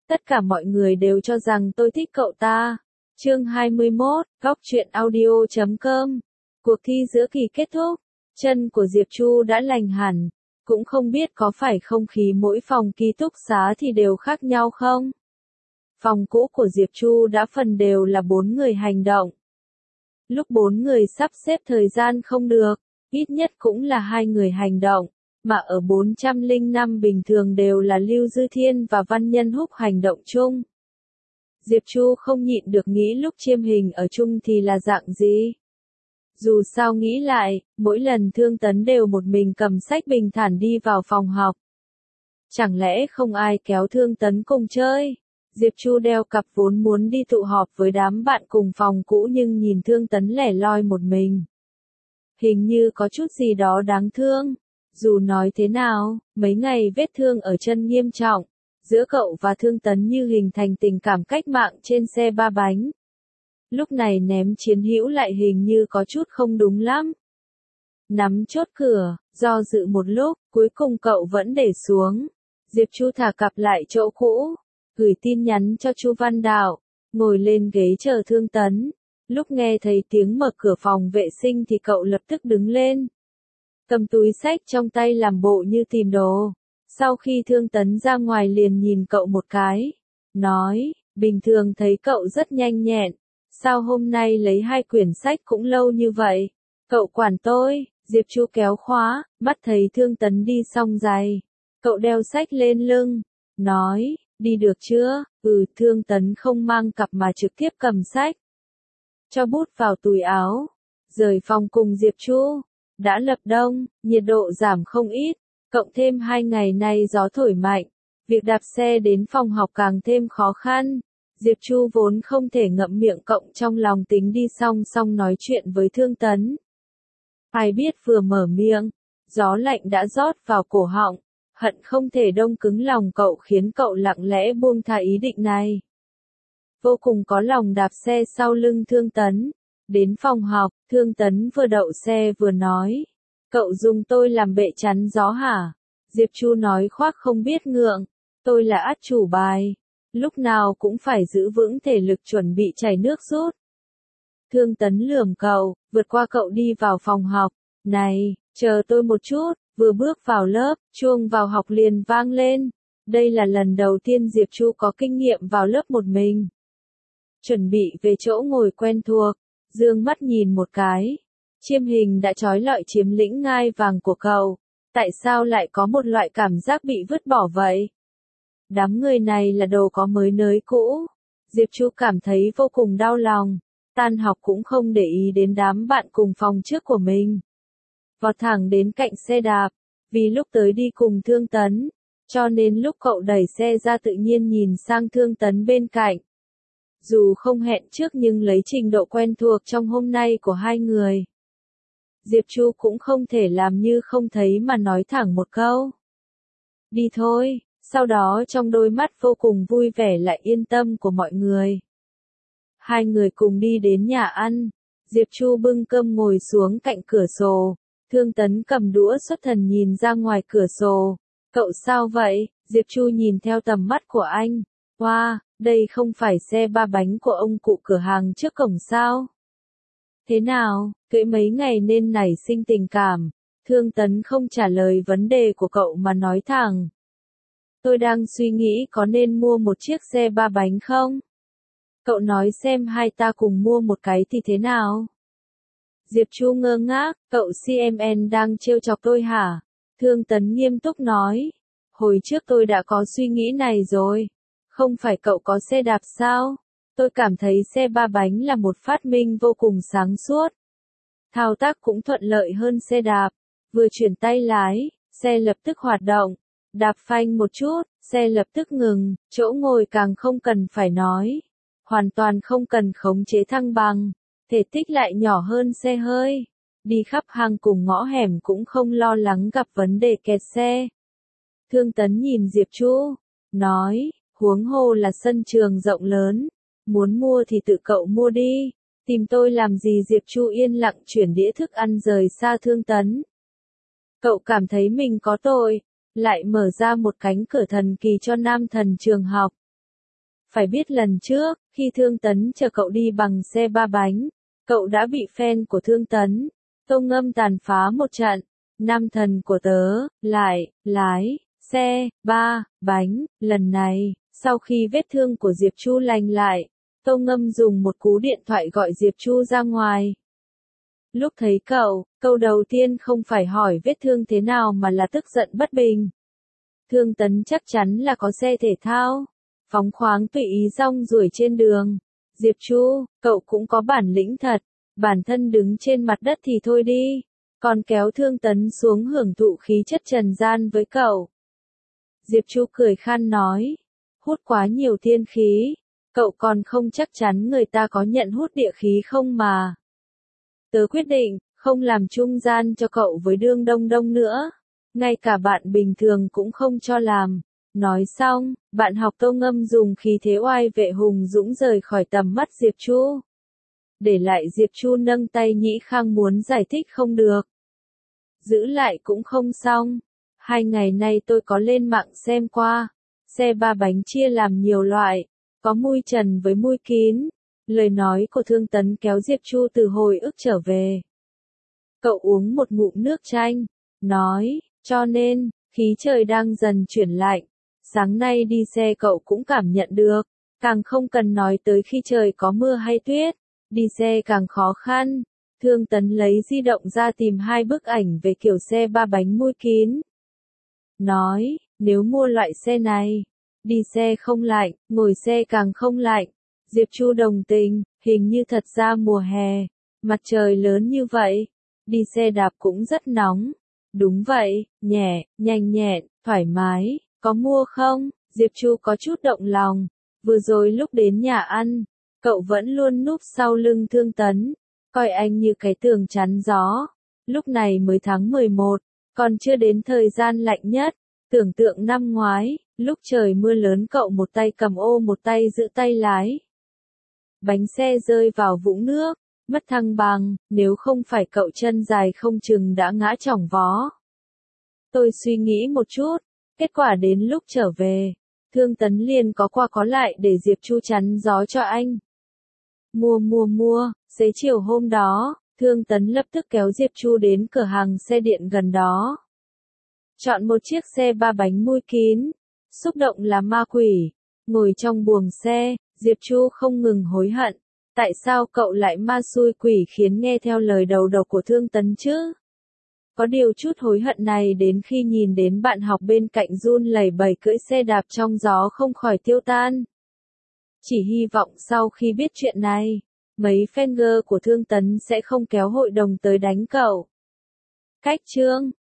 Tất cả mọi người đều cho rằng tôi thích cậu ta. Chương 21, Góc truyện audio.com. Cuộc thi giữa kỳ kết thúc, chân của Diệp Chu đã lành hẳn, cũng không biết có phải không khí mỗi phòng ký túc xá thì đều khác nhau không? Phòng cũ của Diệp Chu đã phần đều là 4 người hành động. Lúc 4 người sắp xếp thời gian không được, ít nhất cũng là 2 người hành động, mà ở 405 bình thường đều là Lưu Dư Thiên và Văn Nhân Húc hành động chung. Diệp Chu không nhịn được nghĩ lúc chiêm hình ở chung thì là dạng gì. Dù sao nghĩ lại, mỗi lần Thương Tấn đều một mình cầm sách bình thản đi vào phòng học. Chẳng lẽ không ai kéo Thương Tấn cùng chơi? Diệp Chu đeo cặp vốn muốn đi tụ họp với đám bạn cùng phòng cũ nhưng nhìn Thương Tấn lẻ loi một mình. Hình như có chút gì đó đáng thương. Dù nói thế nào, mấy ngày vết thương ở chân nghiêm trọng, giữa cậu và Thương Tấn như hình thành tình cảm cách mạng trên xe ba bánh. Lúc này ném chiến hữu lại hình như có chút không đúng lắm. Nắm chốt cửa, do dự một lúc, cuối cùng cậu vẫn để xuống. Diệp Chu thả cặp lại chỗ cũ, gửi tin nhắn cho Chu Văn Đạo, ngồi lên ghế chờ Thương Tấn. Lúc nghe thấy tiếng mở cửa phòng vệ sinh thì cậu lập tức đứng lên. Cầm túi xách trong tay làm bộ như tìm đồ. Sau khi Thương Tấn ra ngoài liền nhìn cậu một cái. Nói, bình thường thấy cậu rất nhanh nhẹn. Sao hôm nay lấy 2 quyển sách cũng lâu như vậy? Cậu quản tôi. Diệp Chu kéo khóa, mắt thấy Thương Tấn đi xong giày. Cậu đeo sách lên lưng. Nói, đi được chưa? Thương Tấn không mang cặp mà trực tiếp cầm sách. Cho bút vào túi áo. Rời phòng cùng Diệp Chu. Đã lập đông, nhiệt độ giảm không ít, cộng thêm 2 ngày nay gió thổi mạnh, việc đạp xe đến phòng học càng thêm khó khăn. Diệp Chu vốn không thể ngậm miệng cộng trong lòng tính đi song song nói chuyện với Thương Tấn. Ai biết vừa mở miệng, gió lạnh đã rót vào cổ họng, hận không thể đông cứng lòng cậu khiến cậu lặng lẽ buông tha ý định này. Vô cùng có lòng đạp xe sau lưng Thương Tấn. Đến phòng học, Thương Tấn vừa đậu xe vừa nói. Cậu dùng tôi làm bệ chắn gió hả? Diệp Chu nói khoác không biết ngượng. Tôi là át chủ bài. Lúc nào cũng phải giữ vững thể lực chuẩn bị chảy nước rút. Thương Tấn lườm cậu, vượt qua cậu đi vào phòng học. Này, chờ tôi một chút. Vừa bước vào lớp, chuông vào học liền vang lên. Đây là lần đầu tiên Diệp Chu có kinh nghiệm vào lớp một mình. Chuẩn bị về chỗ ngồi quen thuộc. Dương mắt nhìn một cái. Chiêm hình đã trói lọi chiếm lĩnh ngai vàng của cậu. Tại sao lại có một loại cảm giác bị vứt bỏ vậy? Đám người này là đồ có mới nới cũ. Diệp Chu cảm thấy vô cùng đau lòng. Tan học cũng không để ý đến đám bạn cùng phòng trước của mình. Vọt thẳng đến cạnh xe đạp. Vì lúc tới đi cùng Thương Tấn. Cho nên lúc cậu đẩy xe ra tự nhiên nhìn sang Thương Tấn bên cạnh. Dù không hẹn trước nhưng lấy trình độ quen thuộc trong hôm nay của 2 người. Diệp Chu cũng không thể làm như không thấy mà nói thẳng một câu. Đi thôi, sau đó trong đôi mắt vô cùng vui vẻ lại yên tâm của mọi người. 2 người cùng đi đến nhà ăn. Diệp Chu bưng cơm ngồi xuống cạnh cửa sổ. Thương Tấn cầm đũa xuất thần nhìn ra ngoài cửa sổ. Cậu sao vậy? Diệp Chu nhìn theo tầm mắt của anh. Wow, đây không phải xe ba bánh của ông cụ cửa hàng trước cổng sao? Thế nào, cưỡi mấy ngày nên nảy sinh tình cảm? Thương Tấn không trả lời vấn đề của cậu mà nói thẳng. Tôi đang suy nghĩ có nên mua một chiếc xe ba bánh không? Cậu nói xem hai ta cùng mua một cái thì thế nào? Diệp Chu ngơ ngác, cậu CMN đang trêu chọc tôi hả? Thương Tấn nghiêm túc nói. Hồi trước tôi đã có suy nghĩ này rồi. Không phải cậu có xe đạp sao? Tôi cảm thấy xe ba bánh là một phát minh vô cùng sáng suốt. Thao tác cũng thuận lợi hơn xe đạp. Vừa chuyển tay lái, xe lập tức hoạt động. Đạp phanh một chút, xe lập tức ngừng, chỗ ngồi càng không cần phải nói. Hoàn toàn không cần khống chế thăng bằng. Thể tích lại nhỏ hơn xe hơi. Đi khắp hang cùng ngõ hẻm cũng không lo lắng gặp vấn đề kẹt xe. Thương Tấn nhìn Diệp Chu, nói, huống hồ là sân trường rộng lớn. Muốn mua thì tự cậu mua đi. Tìm tôi làm gì? Diệp Chu yên lặng chuyển đĩa thức ăn rời xa Thương Tấn. Cậu cảm thấy mình có tội, lại mở ra một cánh cửa thần kỳ cho nam thần trường học. Phải biết lần trước, khi Thương Tấn chờ cậu đi bằng xe ba bánh, cậu đã bị fan của Thương Tấn, Tô Ngâm tàn phá một trận. Nam thần của tớ, lại, lái, xe, ba, bánh, lần này, sau khi vết thương của Diệp Chu lành lại, Tô Ngâm dùng một cú điện thoại gọi Diệp Chu ra ngoài. Lúc thấy cậu, câu đầu tiên không phải hỏi vết thương thế nào mà là tức giận bất bình. Thương Tấn chắc chắn là có xe thể thao, phóng khoáng tùy ý rong ruổi trên đường. Diệp Chu, cậu cũng có bản lĩnh thật, bản thân đứng trên mặt đất thì thôi đi, còn kéo Thương Tấn xuống hưởng thụ khí chất trần gian với cậu. Diệp Chu cười khan nói, hút quá nhiều thiên khí, cậu còn không chắc chắn người ta có nhận hút địa khí không mà. Tớ quyết định, không làm trung gian cho cậu với Đương Đông Đông nữa, ngay cả bạn bình thường cũng không cho làm. Nói xong, bạn học Tô Ngâm dùng khí thế oai vệ hùng dũng rời khỏi tầm mắt Diệp Chu. Để lại Diệp Chu nâng tay Nhĩ Khang muốn giải thích không được. Giữ lại cũng không xong. 2 ngày nay tôi có lên mạng xem qua. Xe ba bánh chia làm nhiều loại, có mui trần với mui kín. Lời nói của Thương Tấn kéo Diệp Chu từ hồi ức trở về. Cậu uống một ngụm nước chanh, nói, cho nên, khí trời đang dần chuyển lạnh. Sáng nay đi xe cậu cũng cảm nhận được, càng không cần nói tới khi trời có mưa hay tuyết, đi xe càng khó khăn. Thương Tấn lấy di động ra tìm 2 bức ảnh về kiểu xe ba bánh mui kín. Nói, nếu mua loại xe này, đi xe không lạnh, ngồi xe càng không lạnh. Diệp Chu đồng tình, hình như thật ra mùa hè, mặt trời lớn như vậy, đi xe đạp cũng rất nóng. Đúng vậy, nhẹ, nhanh nhẹn, thoải mái, có mua không? Diệp Chu có chút động lòng. Vừa rồi lúc đến nhà ăn, cậu vẫn luôn núp sau lưng Thương Tấn, coi anh như cái tường chắn gió. Lúc này mới tháng 11, còn chưa đến thời gian lạnh nhất. Tưởng tượng năm ngoái, lúc trời mưa lớn cậu một tay cầm ô một tay giữ tay lái. Bánh xe rơi vào vũng nước, mất thăng bằng, nếu không phải cậu chân dài không chừng đã ngã chỏng vó. Tôi suy nghĩ một chút, kết quả đến lúc trở về, Thương Tấn liền có qua có lại để Diệp Chu chắn gió cho anh. Mua, xế chiều hôm đó, Thương Tấn lập tức kéo Diệp Chu đến cửa hàng xe điện gần đó. Chọn một chiếc xe ba bánh mui kín, xúc động là ma quỷ, ngồi trong buồng xe, Diệp Chu không ngừng hối hận. Tại sao cậu lại ma xui quỷ khiến nghe theo lời đầu độc của Thương Tấn chứ? Có điều chút hối hận này đến khi nhìn đến bạn học bên cạnh run lẩy bẩy cưỡi xe đạp trong gió không khỏi tiêu tan. Chỉ hy vọng sau khi biết chuyện này, mấy fan girl của Thương Tấn sẽ không kéo hội đồng tới đánh cậu. Cách chương